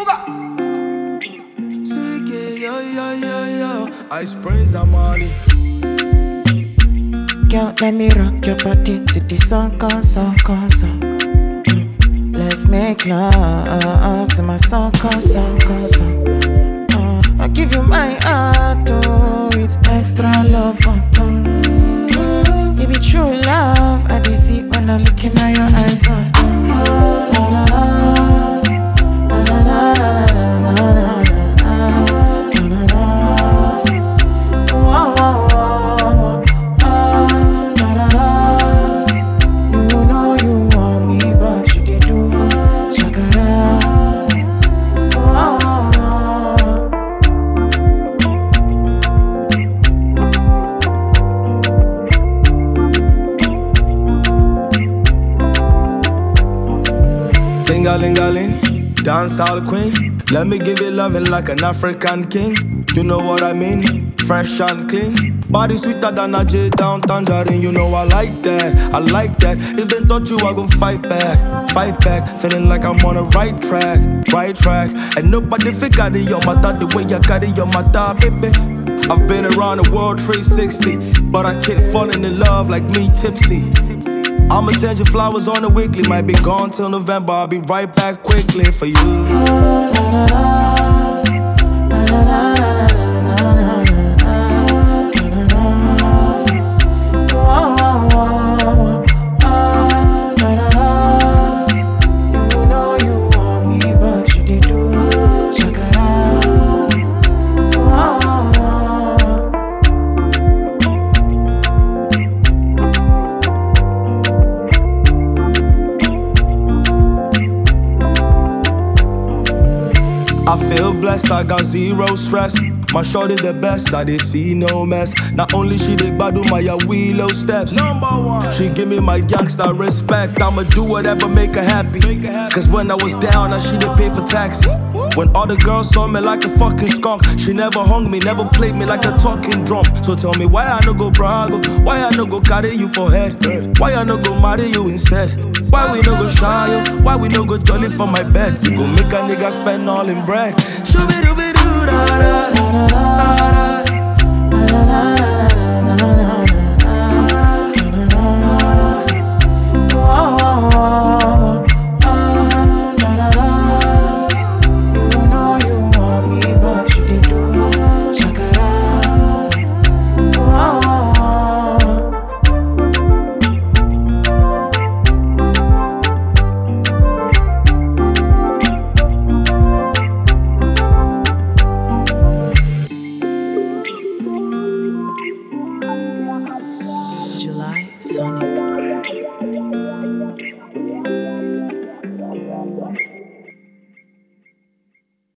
CK, yo. Ice Prince, Amani. Girl, let me rock your body to the sun comes on. Let's make love to my song comes on. I'll give you my heart, oh, with extra love. It be true love, I dey see when I look in your eyes. You know you want me, but you dey do shakara. Ting-a-ling-a-ling, dance all queen. Let me give you loving like an African king. You know what I mean? Fresh and clean. Body sweeter than a J down tangerine. You know I like that. If they thought you, I gon' fight back. Feeling like I'm on the right track. And nobody figure it your matter the way you carry your matter, baby. I've been around the world 360, but I keep falling in love like me tipsy. I'ma send you flowers on the weekly. Might be gone till November. I'll be right back quickly for you. You know you want me, but you dey do shakara. I feel blessed, I got zero stress. My shorty the best, I did see no mess. Not only she did badu my willow steps. Number one, she give me my gangsta respect. I'ma do whatever make her happy. Cause when I was down, now she did pay for taxi. When all the girls saw me like a fucking skunk, she never hung me, never played me like a talking drum. So tell me why I no go brag, why I no go carry you for head, why I no go marry you instead. Why we no go shy, yo? Why we no go jolly for my bed? You go make a nigga spend all in bread. Shoo-be-doo-be-doo-da-da.